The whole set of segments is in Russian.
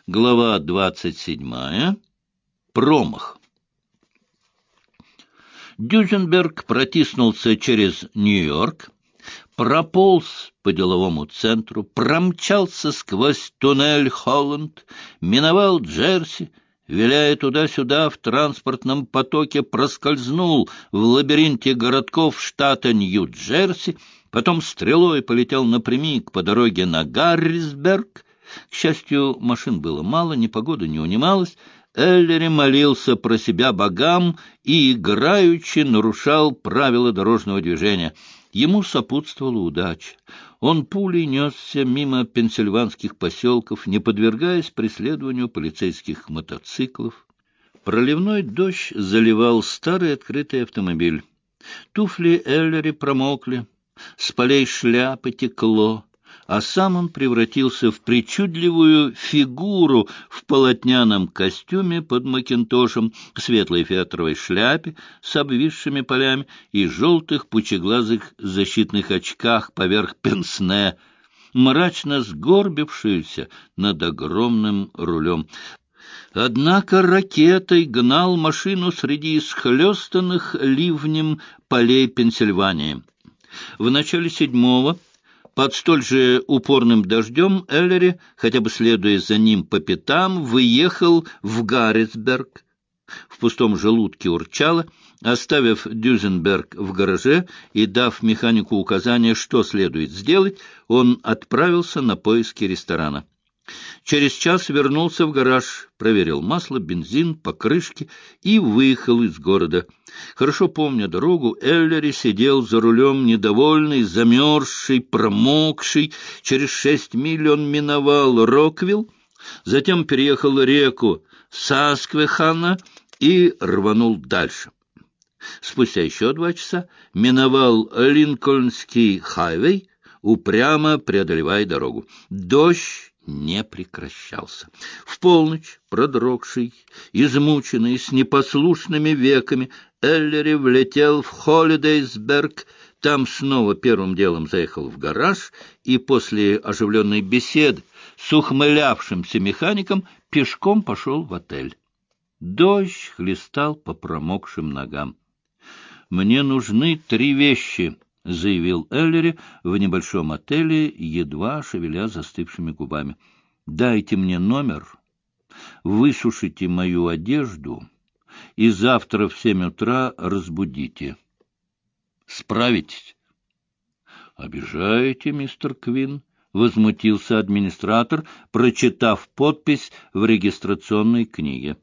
Глава 27. Промах. Дюзенберг протиснулся через Нью-Йорк, прополз по деловому центру, промчался сквозь туннель Холланд, миновал Джерси, виляя туда-сюда в транспортном потоке, проскользнул в лабиринте городков штата Нью-Джерси, потом стрелой полетел напрямик по дороге на Гаррисберг. К счастью, машин было мало, непогода не унималась. Эллери молился про себя богам и играючи нарушал правила дорожного движения. Ему сопутствовала удача. Он пулей несся мимо пенсильванских поселков, не подвергаясь преследованию полицейских мотоциклов. Проливной дождь заливал старый открытый автомобиль. Туфли Эллери промокли, с полей шляпы текло, а сам он превратился в причудливую фигуру в полотняном костюме под макинтошем, светлой фетровой шляпе с обвисшими полями и желтых пучеглазых защитных очках поверх пенсне, мрачно сгорбившуюся над огромным рулем. Однако ракетой гнал машину среди исхлестанных ливнем полей Пенсильвании. В начале 7-го, под столь же упорным дождем, Эллери, хотя бы следуя за ним по пятам, выехал в Гаррисберг. В пустом желудке урчало. Оставив Дюзенберг в гараже и дав механику указания, что следует сделать, он отправился на поиски ресторана. Через час вернулся в гараж, проверил масло, бензин, покрышки и выехал из города. Хорошо помня дорогу, Эллери сидел за рулем недовольный, замерзший, промокший. Через 6 миль он миновал Роквилл, затем переехал реку Сасквехана и рванул дальше. Спустя еще 2 часа миновал Линкольнский хайвей, упрямо преодолевая дорогу. Дождь не прекращался. В полночь, продрогший, измученный, с непослушными веками, Эллери влетел в Холлидейсберг. Там снова первым делом заехал в гараж и после оживленной беседы с ухмылявшимся механиком пешком пошел в отель. Дождь хлестал по промокшим ногам. «Мне нужны 3 вещи», — заявил Эллери в небольшом отеле, едва шевеля застывшими губами. «Дайте мне номер, высушите мою одежду и завтра в 7 утра разбудите. Справитесь?» «Обижаете, мистер Квин», — возмутился администратор, прочитав подпись в регистрационной книге.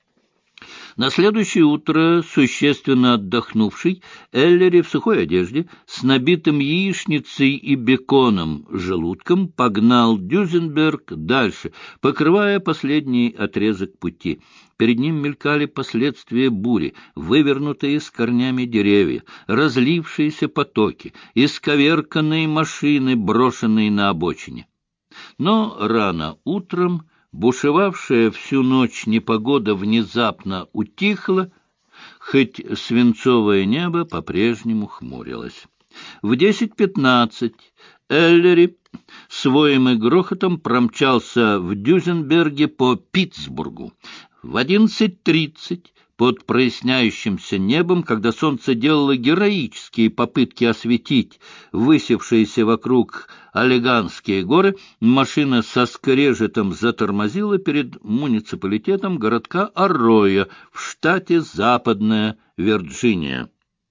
На следующее утро, существенно отдохнувший, Эллери в сухой одежде, с набитым яичницей и беконом желудком, погнал Дюзенберг дальше, покрывая последний отрезок пути. Перед ним мелькали последствия бури, вывернутые с корнями деревья, разлившиеся потоки, исковерканные машины, брошенные на обочине. Но рано утром бушевавшая всю ночь непогода внезапно утихла, хоть свинцовое небо по-прежнему хмурилось. В 10:15 Эллери с воем и грохотом промчался в Дюзенберге по Питтсбургу. В 11:30 под проясняющимся небом, когда солнце делало героические попытки осветить высевшиеся вокруг Олеганские горы, машина со скрежетом затормозила перед муниципалитетом городка Арроя в штате Западная Вирджиния.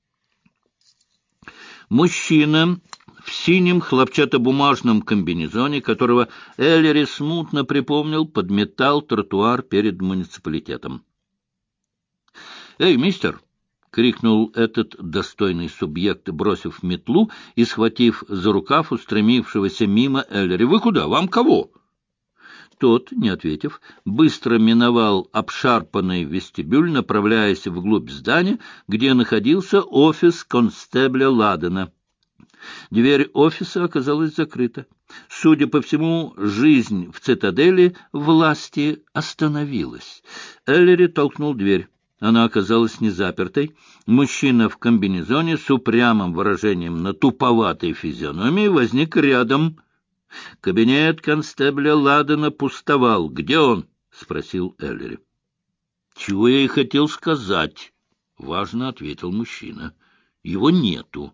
Мужчина в синем хлопчатобумажном комбинезоне, которого Эллери смутно припомнил, подметал тротуар перед муниципалитетом. «Эй, мистер!» — крикнул этот достойный субъект, бросив метлу и схватив за рукав устремившегося мимо Эллери. «Вы куда? Вам кого?» Тот, не ответив, быстро миновал обшарпанный вестибюль, направляясь вглубь здания, где находился офис констебля Ладена. Дверь офиса оказалась закрыта. Судя по всему, жизнь в цитадели власти остановилась. Эллери толкнул дверь. Она оказалась незапертой. Мужчина в комбинезоне с упрямым выражением на туповатой физиономии возник рядом. Кабинет констебля Ладена пустовал. Где он? — спросил Эллери. — Чего я и хотел сказать, — важно ответил мужчина. — Его нету.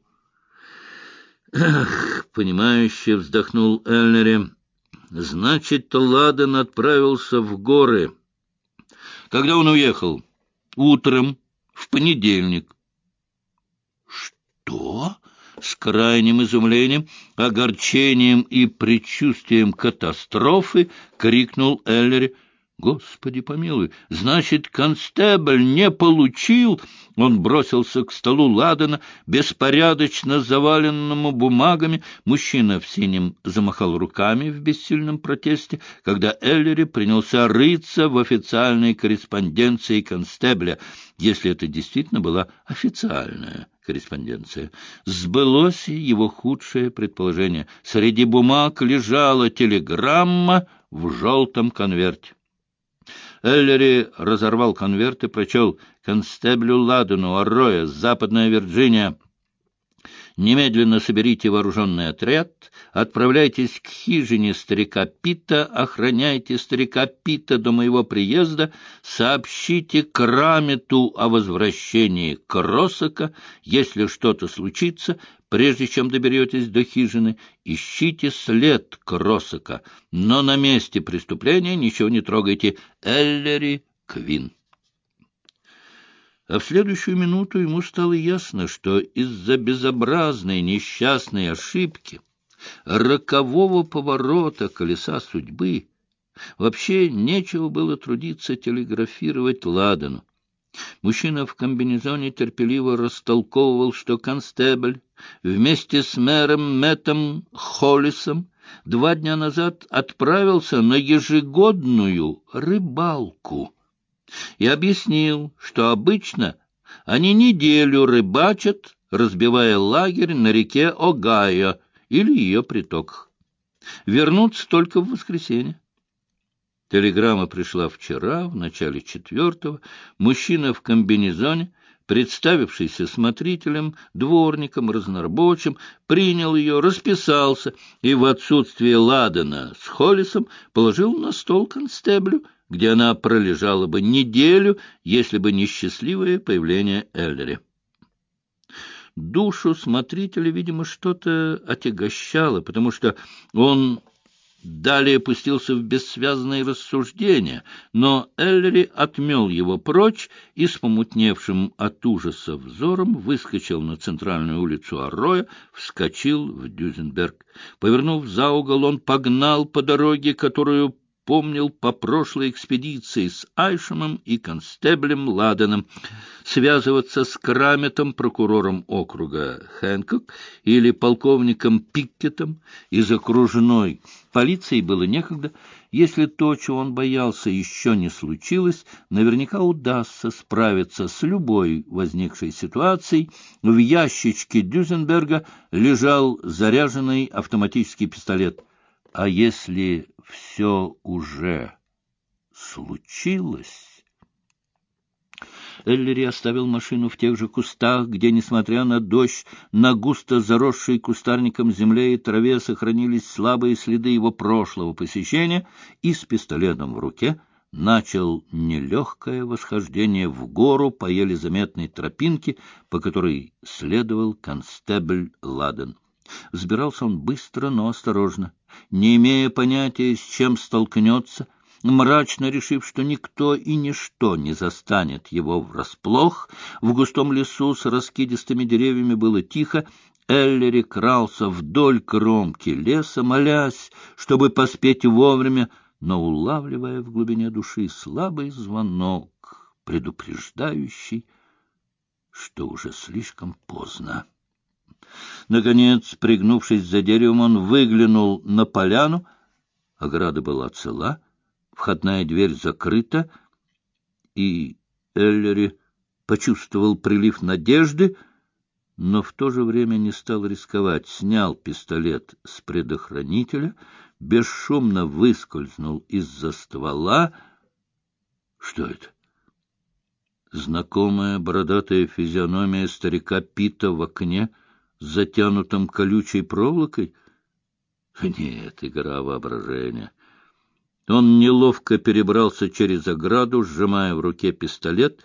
— Ах, — понимающе вздохнул Эллери. — Значит, Ладен отправился в горы. Когда он уехал? — Утром, в понедельник. — Что? — с крайним изумлением, огорчением и предчувствием катастрофы крикнул Эллери. — Господи помилуй! Значит, констебль не получил... Он бросился к столу Ладена, беспорядочно заваленному бумагами. Мужчина в синем замахал руками в бессильном протесте, когда Эллери принялся рыться в официальной корреспонденции констебля, если это действительно была официальная корреспонденция. Сбылось его худшее предположение. Среди бумаг лежала телеграмма в желтом конверте. Эллери разорвал конверт и прочел: «Констеблю Ладену, Арроя, Западная Вирджиния. Немедленно соберите вооруженный отряд, отправляйтесь к хижине старика Питта, охраняйте старика Питта до моего приезда, сообщите Крамету о возвращении Кросака. Если что-то случится, прежде чем доберетесь до хижины, ищите след Кросака, но на месте преступления ничего не трогайте. Эллери Квин». А в следующую минуту ему стало ясно, что из-за безобразной несчастной ошибки, рокового поворота колеса судьбы, вообще нечего было трудиться телеграфировать Ладену. Мужчина в комбинезоне терпеливо растолковывал, что констебль вместе с мэром Мэттом Холлисом 2 дня назад отправился на ежегодную рыбалку и объяснил, что обычно они неделю рыбачат, разбивая лагерь на реке Огайо или ее притоках. Вернутся только в воскресенье. Телеграмма пришла вчера, в начале 4-го. Мужчина в комбинезоне, представившийся смотрителем, дворником, разнорабочим, принял ее, расписался и в отсутствие Ладена с Холлисом положил на стол констеблю, где она пролежала бы неделю, если бы не счастливое появление Эллери. Душу смотрителя, видимо, что-то отягощало, потому что он далее пустился в бессвязные рассуждения, но Эллери отмел его прочь и с помутневшим от ужаса взором выскочил на центральную улицу Арроя, вскочил в Дюзенберг. Повернув за угол, он погнал по дороге, которую помнил по прошлой экспедиции с Айшемом и констеблем Ладеном. Связываться с Краметом, прокурором округа Хэнкок, или полковником Пиккетом из окружной полиции было некогда. Если то, чего он боялся, еще не случилось, наверняка удастся справиться с любой возникшей ситуацией. В ящичке Дюзенберга лежал заряженный автоматический пистолет. А если все уже случилось? Эллери оставил машину в тех же кустах, где, несмотря на дождь, на густо заросшей кустарником земле и траве сохранились слабые следы его прошлого посещения, и с пистолетом в руке начал нелегкое восхождение в гору по еле заметной тропинке, по которой следовал констебль Ладен. Взбирался он быстро, но осторожно, не имея понятия, с чем столкнется, мрачно решив, что никто и ничто не застанет его врасплох. В густом лесу с раскидистыми деревьями было тихо. Эллери крался вдоль кромки леса, молясь, чтобы поспеть вовремя, но улавливая в глубине души слабый звонок, предупреждающий, что уже слишком поздно. Наконец, пригнувшись за деревом, он выглянул на поляну. Ограда была цела, входная дверь закрыта, и Эллери почувствовал прилив надежды, но в то же время не стал рисковать. Снял пистолет с предохранителя, бесшумно выскользнул из-за ствола. Что это? Знакомая бородатая физиономия старика Питта в окне, затянутом колючей проволокой? Нет, игра воображения. Он неловко перебрался через ограду, сжимая в руке пистолет,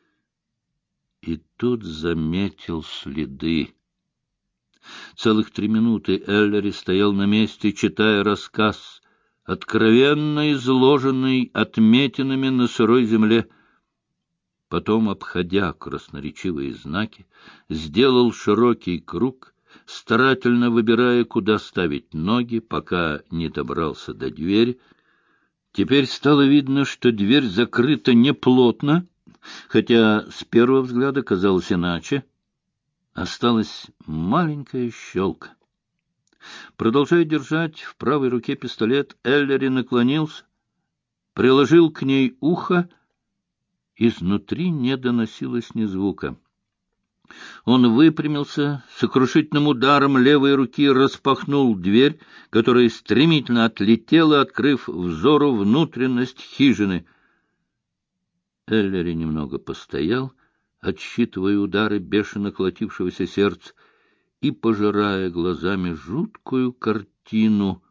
и тут заметил следы. Целых 3 минуты Эллери стоял на месте, читая рассказ, откровенно изложенный отметинами на сырой земле. Потом, обходя красноречивые знаки, сделал широкий круг, старательно выбирая, куда ставить ноги, пока не добрался до двери. Теперь стало видно, что дверь закрыта неплотно, хотя с первого взгляда казалось иначе. Осталась маленькая щелка. Продолжая держать в правой руке пистолет, Эллери наклонился, приложил к ней ухо. Изнутри не доносилось ни звука. Он выпрямился, сокрушительным ударом левой руки распахнул дверь, которая стремительно отлетела, открыв взору внутренность хижины. Эллери немного постоял, отсчитывая удары бешено колотившегося сердца и пожирая глазами жуткую картину.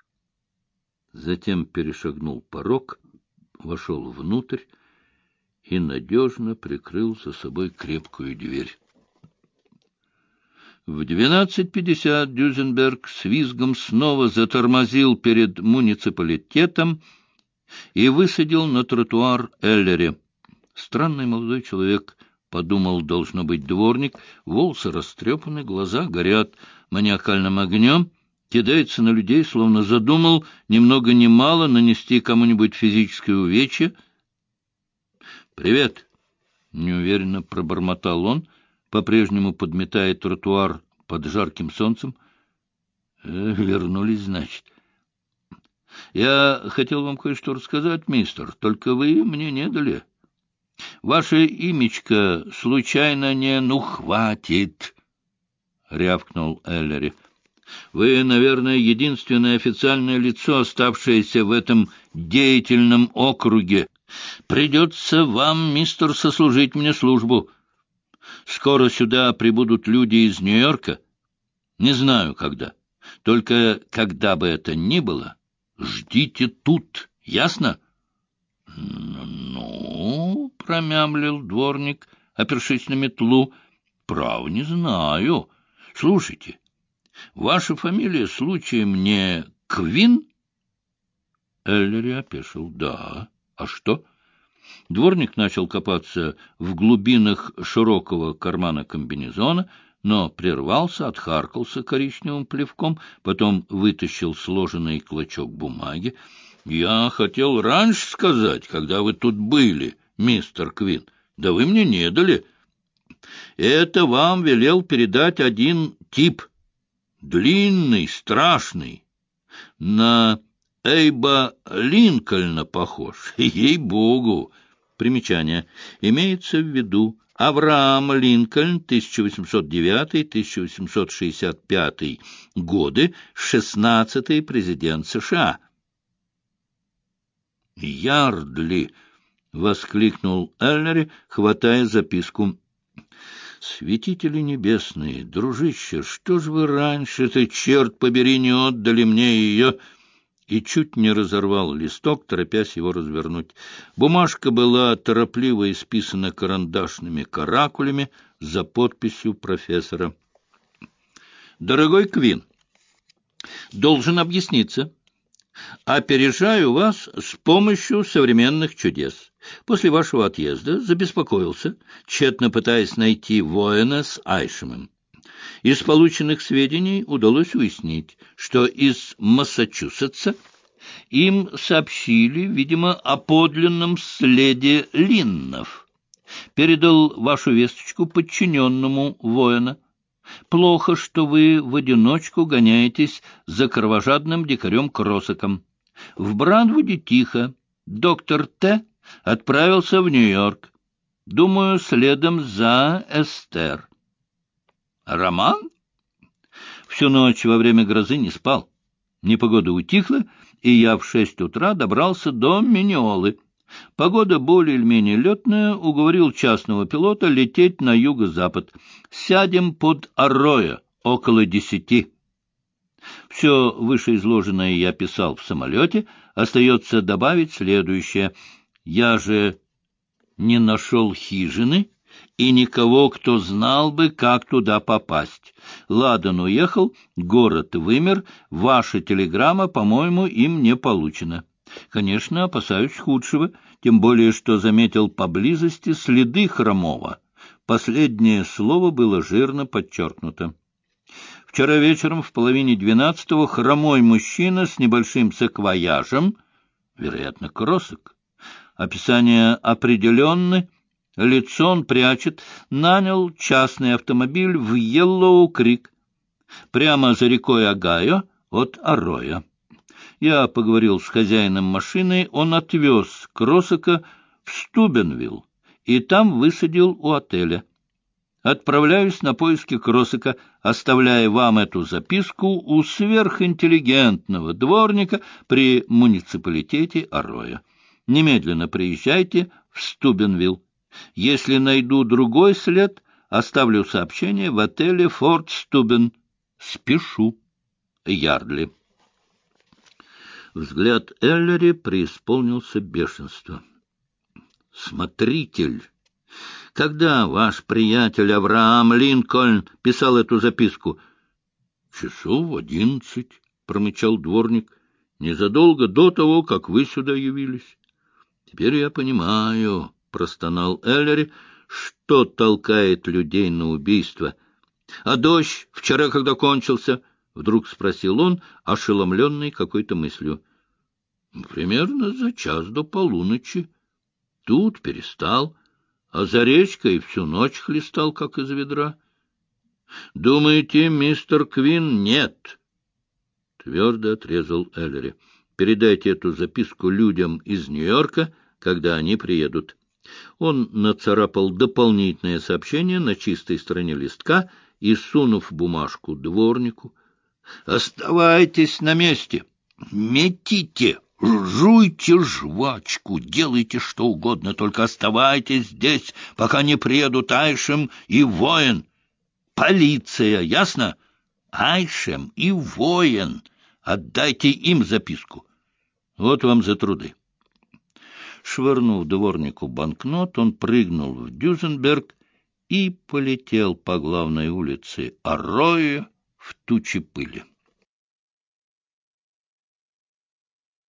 Затем перешагнул порог, вошел внутрь и надежно прикрыл за собой крепкую дверь. В 12:50 Дюзенберг с визгом снова затормозил перед муниципалитетом и высадил на тротуар Эллери. Странный молодой человек, подумал, должно быть дворник, волосы растрепаны, глаза горят маниакальным огнем, кидается на людей, словно задумал ни много ни мало нанести кому-нибудь физическое увечье. «Привет!» — неуверенно пробормотал он, по-прежнему подметая тротуар под жарким солнцем. «Вернулись, значит. Я хотел вам кое-что рассказать, мистер, только вы мне не дали. Ваше имечко случайно не... Ну, хватит!» — рявкнул Эллери. «Вы, наверное, единственное официальное лицо, оставшееся в этом деятельном округе. Придется вам, мистер, сослужить мне службу. Скоро сюда прибудут люди из Нью-Йорка. Не знаю, когда. Только когда бы это ни было, ждите тут. Ясно?» «Ну, — промямлил дворник, опершись на метлу, — право не знаю. Слушайте, ваша фамилия случаем не Квин?» Эллери опешил. «Да. А что?» Дворник начал копаться в глубинах широкого кармана комбинезона, но прервался, отхаркался коричневым плевком, потом вытащил сложенный клочок бумаги. «Я хотел раньше сказать, когда вы тут были, мистер Квин, да вы мне не дали. Это вам велел передать один тип, длинный, страшный, на Эйба Линкольна похож, ей-богу». Примечание. Имеется в виду Авраам Линкольн, 1809-1865 годы, 16-й президент США. «Ярдли!» — воскликнул Эллери, хватая записку. «Святители небесные, дружище, что ж вы раньше-то, черт побери, не отдали мне ее?» И чуть не разорвал листок, торопясь его развернуть. Бумажка была торопливо исписана карандашными каракулями за подписью профессора. «Дорогой Квин, должен объясниться. Опережаю вас с помощью современных чудес. После вашего отъезда забеспокоился, тщетно пытаясь найти воина с Айшемом. Из полученных сведений удалось уяснить, что из Массачусетса им сообщили, видимо, о подлинном следе Линнов. Передал вашу весточку подчиненному воина. Плохо, что вы в одиночку гоняетесь за кровожадным дикарем Кросаком. В Брандвуде тихо. Доктор Т. отправился в Нью-Йорк. Думаю, следом за Эстер. Роман? Всю ночь во время грозы не спал. Непогода утихла, и я в 6 утра добрался до Миннеолы. Погода более или менее летная, уговорил частного пилота лететь на юго-запад. Сядем под Арроя около 10. Все вышеизложенное я писал в самолете. Остается добавить следующее. Я же не нашел хижины и никого, кто знал бы, как туда попасть. Ладан уехал, город вымер, ваша телеграмма, по-моему, им не получена. Конечно, опасаюсь худшего, тем более, что заметил поблизости следы Хромова. Последнее слово было жирно подчеркнуто. Вчера вечером в 11:30 хромой мужчина с небольшим саквояжем, вероятно, кроссок, описание определенное, лицо он прячет, нанял частный автомобиль в Йеллоу-Крик, прямо за рекой Огайо от Арроя. Я поговорил с хозяином машины, он отвез Кроссака в Стубенвилл и там высадил у отеля. Отправляюсь на поиски Кроссака, оставляя вам эту записку у сверхинтеллигентного дворника при муниципалитете Арроя. Немедленно приезжайте в Стубенвилл. Если найду другой след, оставлю сообщение в отеле «Форт Стубен». Спешу. Ярдли. Взгляд Эллери преисполнился бешенства. «Смотритель, когда ваш приятель Авраам Линкольн писал эту записку?» «Часов в 11, — промычал дворник, — незадолго до того, как вы сюда явились». «Теперь я понимаю, — простонал Эллери, — что толкает людей на убийство. А дождь вчера, когда кончился?» — вдруг спросил он, ошеломленный какой-то мыслью. «Примерно за час до полуночи. Тут перестал, а за речкой всю ночь хлестал, как из ведра». «Думаете, мистер Квин, нет?» — твердо отрезал Эллери. «Передайте эту записку людям из Нью-Йорка, когда они приедут». Он нацарапал дополнительное сообщение на чистой стороне листка и, сунув бумажку дворнику: «Оставайтесь на месте, метите, жуйте жвачку, делайте что угодно, только оставайтесь здесь, пока не приедут Айшем и воин. Полиция, ясно? Айшем и воин. Отдайте им записку. Вот вам за труды». Швырнув дворнику банкнот, он прыгнул в Дюзенберг и полетел по главной улице Арроя в тучи пыли.